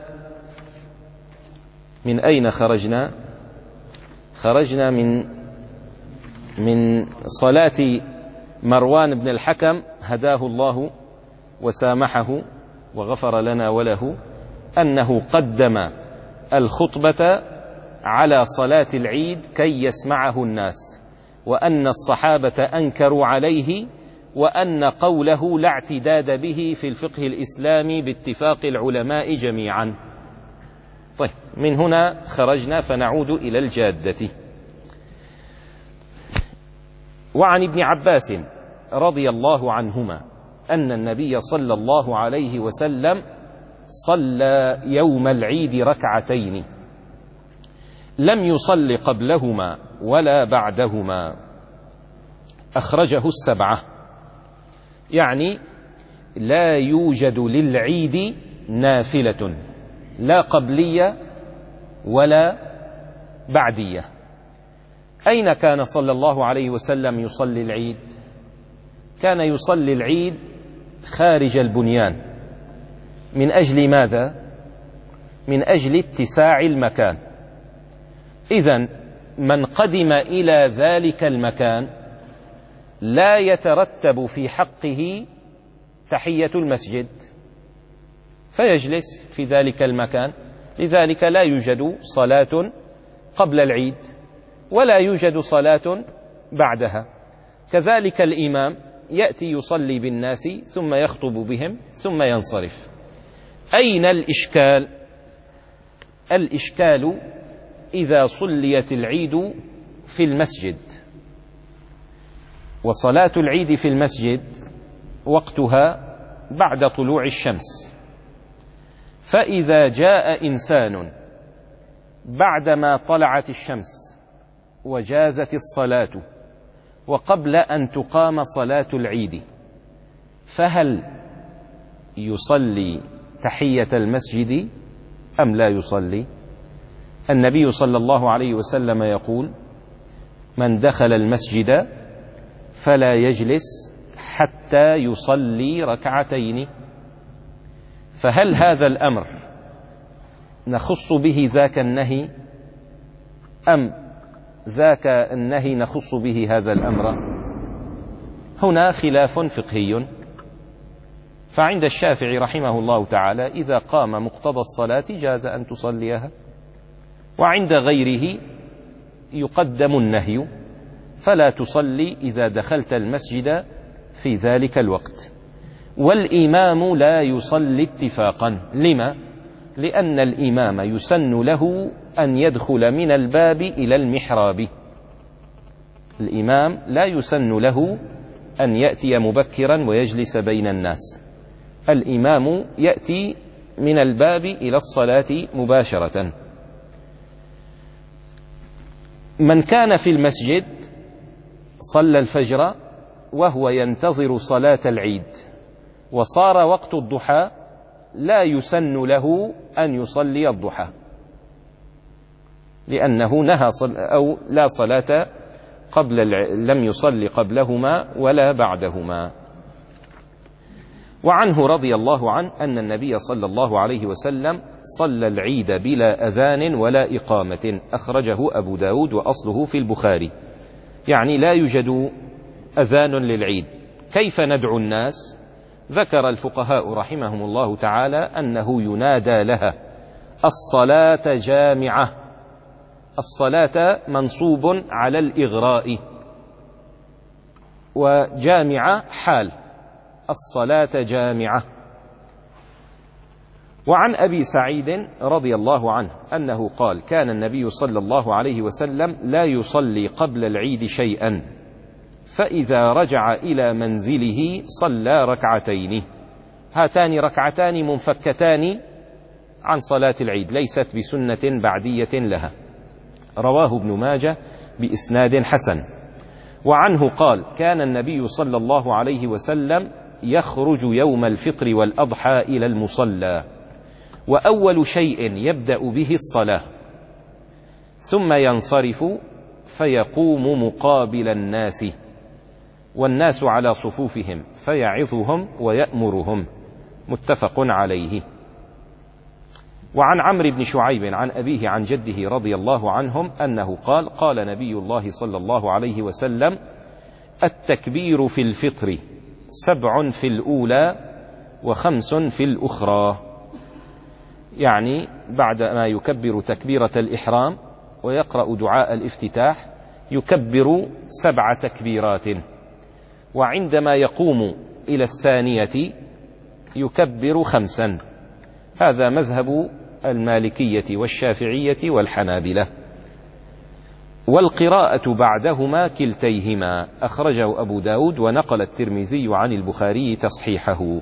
من أين خرجنا؟ خرجنا من من صلاة مروان بن الحكم هداه الله وسامحه وغفر لنا وله، أنه قدم الخطبة على صلاة العيد كي يسمعه الناس، وأن الصحابة أنكروا عليه، وأن قوله لا اعتداد به في الفقه الإسلامي باتفاق العلماء جميعا. طيب، من هنا خرجنا فنعود إلى الجادة. وعن ابن عباس رضي الله عنهما أن النبي صلى الله عليه وسلم صلى يوم العيد ركعتين لم يصل قبلهما ولا بعدهما، أخرجه السبعة. يعني لا يوجد للعيد نافلة لا قبلية ولا بعدية. أين كان صلى الله عليه وسلم يصلي العيد؟ كان يصلي العيد خارج البنيان. من أجل ماذا؟ من أجل اتساع المكان. إذن من قدم إلى ذلك المكان لا يترتب في حقه تحية المسجد، فيجلس في ذلك المكان. لذلك لا يوجد صلاة قبل العيد ولا يوجد صلاة بعدها. كذلك الإمام يأتي يصلي بالناس ثم يخطب بهم ثم ينصرف. أين الإشكال؟ الإشكال إذا صليت العيد في المسجد، وصلاة العيد في المسجد وقتها بعد طلوع الشمس، فإذا جاء إنسان بعدما طلعت الشمس وجازت الصلاة وقبل أن تقام صلاة العيد، فهل يصلي تحية المسجد أم لا يصلي؟ النبي صلى الله عليه وسلم يقول: من دخل المسجد فلا يجلس حتى يصلي ركعتين. فهل هذا الأمر نخص به ذاك النهي أم ذاك النهي نخص به هذا الأمر؟ هنا خلاف فقهي. فعند الشافعي رحمه الله تعالى إذا قام مقتضى الصلاة جاز أن تصليها، وعند غيره يقدم النهي فلا تصلي إذا دخلت المسجد في ذلك الوقت. والإمام لا يصلي اتفاقا. لما؟ لأن الإمام يسن له أن يدخل من الباب إلى المحراب. الإمام لا يسن له أن يأتي مبكرا ويجلس بين الناس. الإمام يأتي من الباب إلى الصلاة مباشرة. من كان في المسجد صلى الفجر وهو ينتظر صلاة العيد وصار وقت الضحى لا يسن له أن يصلي الضحى، لأنه نهى أو لا صلاة قبل لم يصلي قبلهما ولا بعدهما. وعنه رضي الله عنه أن النبي صلى الله عليه وسلم صلى العيد بلا أذان ولا إقامة، أخرجه أبو داود وأصله في البخاري. يعني لا يوجد أذان للعيد. كيف ندعو الناس؟ ذكر الفقهاء رحمهم الله تعالى أنه ينادى لها الصلاة جامعة. الصلاة منصوب على الإغراء، وجامعة حال، الصلاة جامعة. وعن أبي سعيد رضي الله عنه أنه قال: كان النبي صلى الله عليه وسلم لا يصلي قبل العيد شيئا، فإذا رجع إلى منزله صلى ركعتين. هاتان ركعتان منفكتان عن صلاة العيد، ليست بسنة بعدية لها. رواه ابن ماجه بإسناد حسن. وعنه قال: كان النبي صلى الله عليه وسلم يخرج يوم الفطر والأضحى إلى المصلى، وأول شيء يبدأ به الصلاة، ثم ينصرف فيقوم مقابل الناس، والناس على صفوفهم، فيعظهم ويأمرهم. متفق عليه. وعن عمرو بن شعيب عن أبيه عن جده رضي الله عنهم أنه قال: قال نبي الله صلى الله عليه وسلم: التكبير في الفطر سبع في الأولى وخمس في الأخرى. يعني بعد ما يكبر تكبيرة الإحرام ويقرأ دعاء الافتتاح يكبر سبع تكبيرات، وعندما يقوم إلى الثانية يكبر خمسا. هذا مذهب المالكية والشافعية والحنابلة. والقراءة بعدهما كلتيهما، أخرجه أبو داود ونقل الترمذي عن البخاري تصحيحه.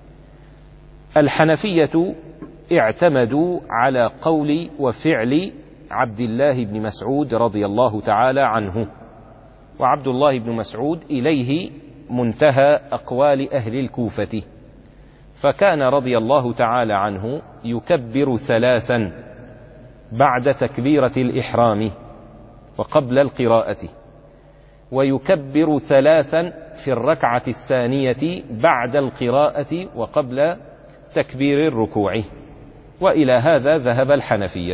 الحنفية اعتمدوا على قول وفعل عبد الله بن مسعود رضي الله تعالى عنه، وعبد الله بن مسعود إليه منتهى أقوال أهل الكوفة، فكان رضي الله تعالى عنه يكبر ثلاثا بعد تكبيرة الإحرام وقبل القراءة، ويكبر ثلاثا في الركعة الثانية بعد القراءة وقبل تكبير الركوع، وإلى هذا ذهب الحنفية.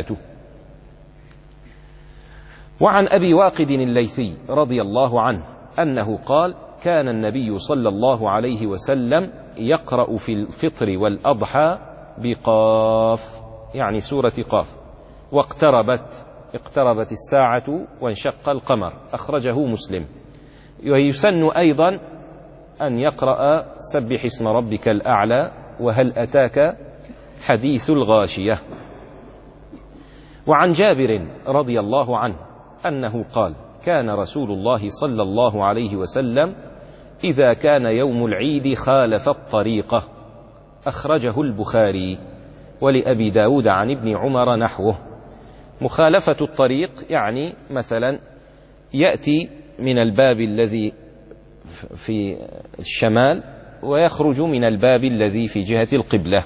وعن أبي واقد الليثي رضي الله عنه أنه قال: كان النبي صلى الله عليه وسلم يقرأ في الفطر والأضحى بقاف، يعني سورة قاف، واقتربت اقتربت الساعة وانشق القمر، أخرجه مسلم. ويسن أيضا أن يقرأ سبح اسم ربك الأعلى وهل أتاك حديث الغاشية. وعن جابر رضي الله عنه أنه قال: كان رسول الله صلى الله عليه وسلم إذا كان يوم العيد خالف الطريقة، أخرجه البخاري. ولأبي داود عن ابن عمر نحوه. مخالفة الطريق يعني مثلا يأتي من الباب الذي في الشمال ويخرج من الباب الذي في جهة القبلة،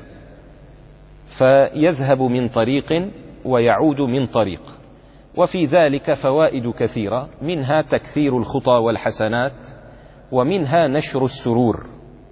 فيذهب من طريق ويعود من طريق. وفي ذلك فوائد كثيرة، منها تكثير الخطى والحسنات، ومنها نشر السرور،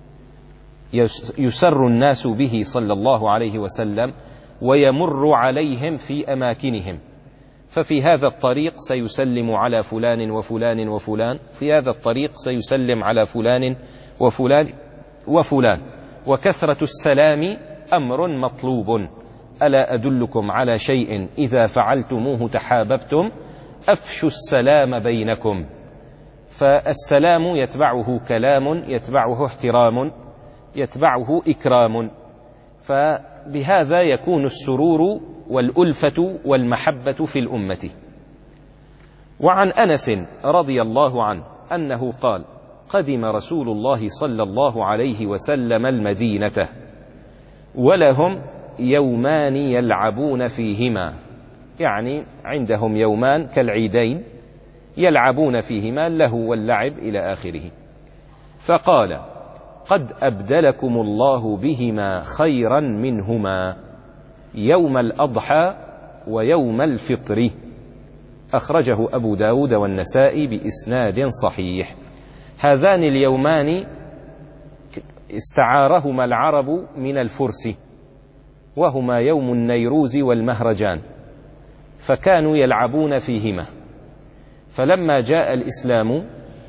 يسر الناس به صلى الله عليه وسلم ويمر عليهم في أماكنهم، ففي هذا الطريق سيسلم على فلان وفلان وفلان، في هذا الطريق سيسلم على فلان وفلان وفلان. وكثرة السلام أمر مطلوب. ألا أدلكم على شيء إذا فعلتموه تحاببتم؟ أفشوا السلام بينكم. فالسلام يتبعه كلام، يتبعه احترام، يتبعه إكرام، فبهذا يكون السرور والألفة والمحبة في الأمة. وعن أنس رضي الله عنه أنه قال: قدم رسول الله صلى الله عليه وسلم المدينة ولهم يومان يلعبون فيهما، يعني عندهم يومان كالعيدين يلعبون فيهما، اللهو واللعب إلى آخره. فقال: قد أبدلكم الله بهما خيرا منهما، يوم الأضحى ويوم الفطر، أخرجه أبو داود والنسائي بإسناد صحيح. هذان اليومان استعارهما العرب من الفرس، وهما يوم النيروز والمهرجان، فكانوا يلعبون فيهما. فلما جاء الإسلام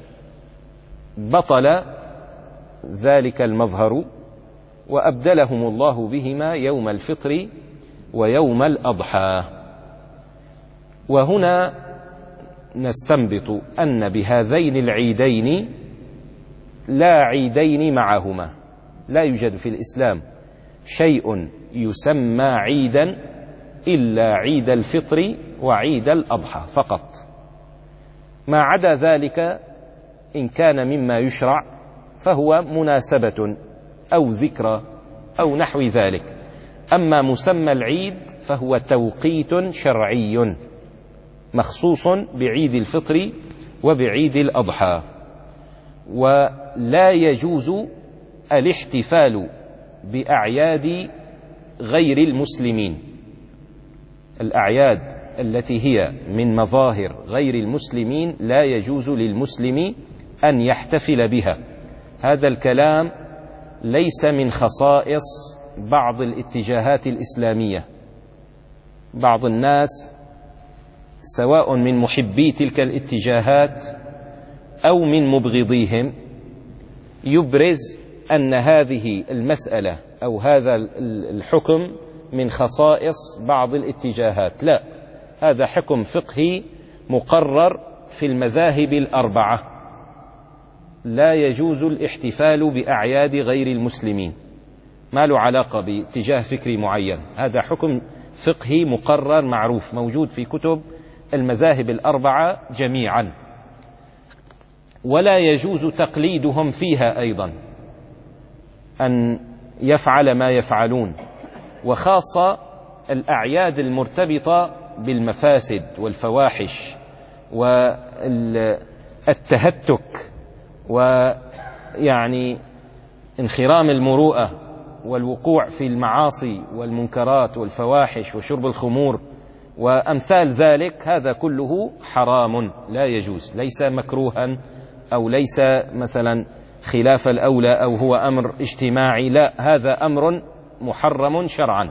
بطل ذلك المظهر، وأبدلهم الله بهما يوم الفطر ويوم الأضحى. وهنا نستنبط أن بهذين العيدين لا عيدين معهما، لا يوجد في الإسلام شيء يسمى عيدا إلا عيد الفطر وعيد الأضحى فقط. ما عدا ذلك إن كان مما يشرع فهو مناسبة أو ذكرى أو نحو ذلك. أما مسمى العيد فهو توقيت شرعي مخصوص بعيد الفطر وبعيد الأضحى، ولا يجوز الاحتفال بأعياد غير المسلمين. الأعياد التي هي من مظاهر غير المسلمين لا يجوز للمسلم أن يحتفل بها. هذا الكلام ليس من خصائص بعض الاتجاهات الإسلامية. بعض الناس سواء من محبي تلك الاتجاهات أو من مبغضيهم يبرز أن هذه المسألة أو هذا الحكم من خصائص بعض الاتجاهات. لا، هذا حكم فقهي مقرر في المذاهب الأربعة. لا يجوز الاحتفال بأعياد غير المسلمين، ما له علاقة باتجاه فكري معين. هذا حكم فقهي مقرر معروف موجود في كتب المذاهب الأربعة جميعا، ولا يجوز تقليدهم فيها أيضا أن يفعل ما يفعلون، وخاصة الأعياد المرتبطة بالمفاسد والفواحش والتهتك ويعني انخرام المروءة والوقوع في المعاصي والمنكرات والفواحش وشرب الخمور وأمثال ذلك. هذا كله حرام لا يجوز، ليس مكروها أو ليس مثلا خلاف الأولى أو هو أمر اجتماعي، لا، هذا أمر محرم شرعا.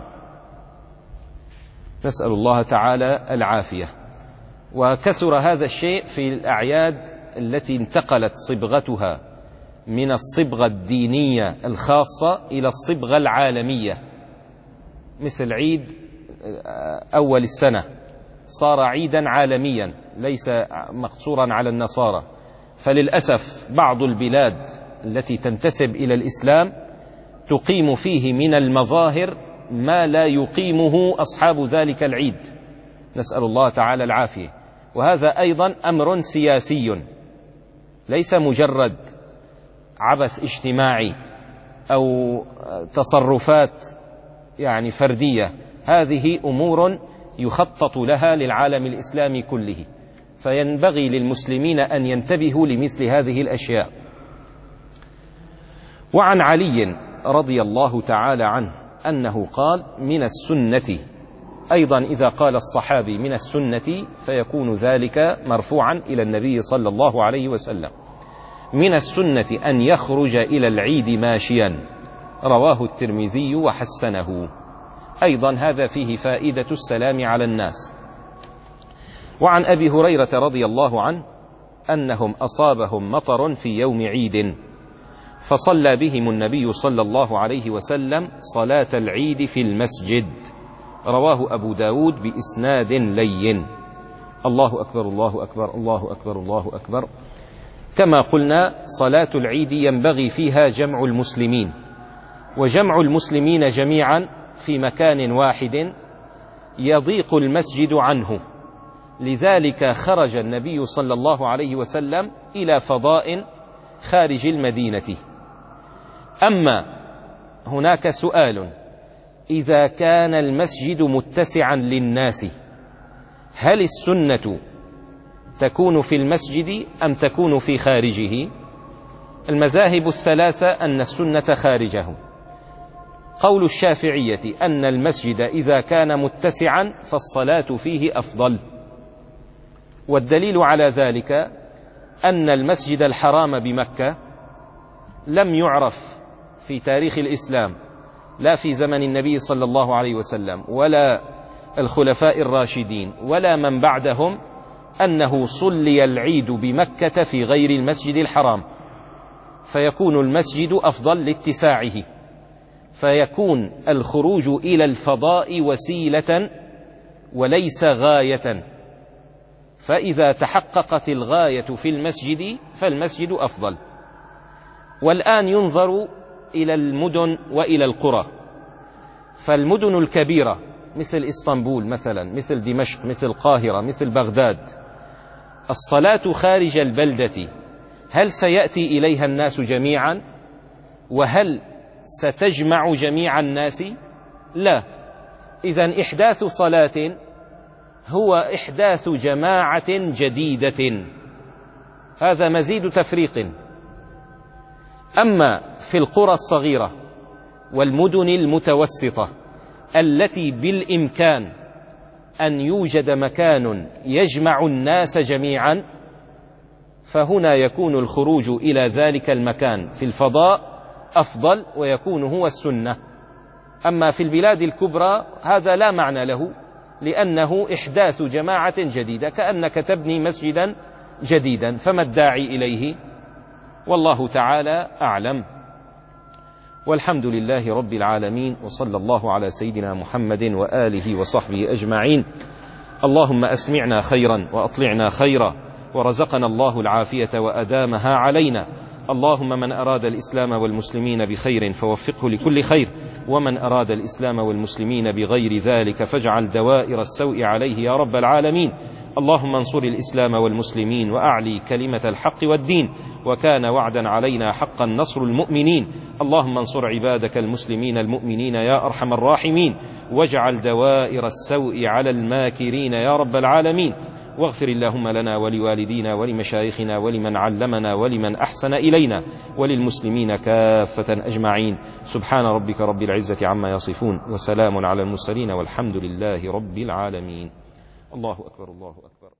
نسأل الله تعالى العافية. وكثر هذا الشيء في الأعياد التي انتقلت صبغتها من الصبغة الدينية الخاصة إلى الصبغة العالمية، مثل عيد أول السنة صار عيدا عالميا ليس مقصورا على النصارى. فللأسف بعض البلاد التي تنتسب إلى الإسلام تقيم فيه من المظاهر ما لا يقيمه أصحاب ذلك العيد، نسأل الله تعالى العافية. وهذا أيضا أمر سياسي، ليس مجرد عبث اجتماعي أو تصرفات يعني فردية، هذه أمور يخطط لها للعالم الإسلامي كله، فينبغي للمسلمين أن ينتبهوا لمثل هذه الأشياء. وعن علي رضي الله تعالى عنه أنه قال: من السنة، أيضا إذا قال الصحابي من السنة فيكون ذلك مرفوعا إلى النبي صلى الله عليه وسلم. من السنة أن يخرج إلى العيد ماشيا، رواه الترمذي وحسنه. أيضا هذا فيه فائدة السلام على الناس. وعن أبي هريرة رضي الله عنه أنهم أصابهم مطر في يوم عيد فصلى بهم النبي صلى الله عليه وسلم صلاة العيد في المسجد، رواه أبو داود بإسناد لين. الله أكبر الله أكبر الله أكبر الله أكبر. كما قلنا صلاة العيد ينبغي فيها جمع المسلمين، وجمع المسلمين جميعا في مكان واحد يضيق المسجد عنه، لذلك خرج النبي صلى الله عليه وسلم إلى فضاء خارج المدينة. أما هناك سؤال: إذا كان المسجد متسعا للناس هل السنة تكون في المسجد أم تكون في خارجه؟ المذاهب الثلاثة أن السنة خارجه. قول الشافعية أن المسجد إذا كان متسعا فالصلاة فيه أفضل، والدليل على ذلك أن المسجد الحرام بمكة لم يعرف في تاريخ الإسلام لا في زمن النبي صلى الله عليه وسلم ولا الخلفاء الراشدين ولا من بعدهم أنه صلي العيد بمكة في غير المسجد الحرام، فيكون المسجد أفضل لاتساعه، فيكون الخروج إلى الفضاء وسيلة وليس غاية. فإذا تحققت الغاية في المسجد فالمسجد أفضل. والآن ينظر إلى المدن وإلى القرى، فالمدن الكبيرة مثل إسطنبول مثلا، مثل دمشق، مثل القاهرة، مثل بغداد، الصلاة خارج البلدة هل سيأتي إليها الناس جميعا؟ وهل ستجمع جميع الناس؟ لا، إذن إحداث صلاة هو إحداث جماعة جديدة، هذا مزيد تفريق. أما في القرى الصغيرة والمدن المتوسطة التي بالإمكان أن يوجد مكان يجمع الناس جميعا، فهنا يكون الخروج إلى ذلك المكان في الفضاء أفضل ويكون هو السنة. أما في البلاد الكبرى هذا لا معنى له، لأنه إحداث جماعة جديدة، كأنك تبني مسجدا جديدا، فما الداعي إليه؟ والله تعالى أعلم. والحمد لله رب العالمين، وصلى الله على سيدنا محمد وآله وصحبه أجمعين. اللهم أسمعنا خيرا وأطلعنا خيرا، ورزقنا الله العافية وأدامها علينا. اللهم من أراد الإسلام والمسلمين بخير فوفقه لكل خير، ومن أراد الإسلام والمسلمين بغير ذلك فاجعل دوائر السوء عليه يا رب العالمين. اللهم انصر الإسلام والمسلمين وأعلي كلمة الحق والدين، وكان وعدا علينا حقا نصر المؤمنين. اللهم انصر عبادك المسلمين المؤمنين يا أرحم الراحمين، واجعل دوائر السوء على الماكرين يا رب العالمين. واغفر اللهم لنا ولوالدينا ولمشايخنا ولمن علمنا ولمن أحسن إلينا وللمسلمين كافة أجمعين. سبحان ربك رب العزة عما يصفون، وسلام على المرسلين، والحمد لله رب العالمين. الله أكبر، الله أكبر.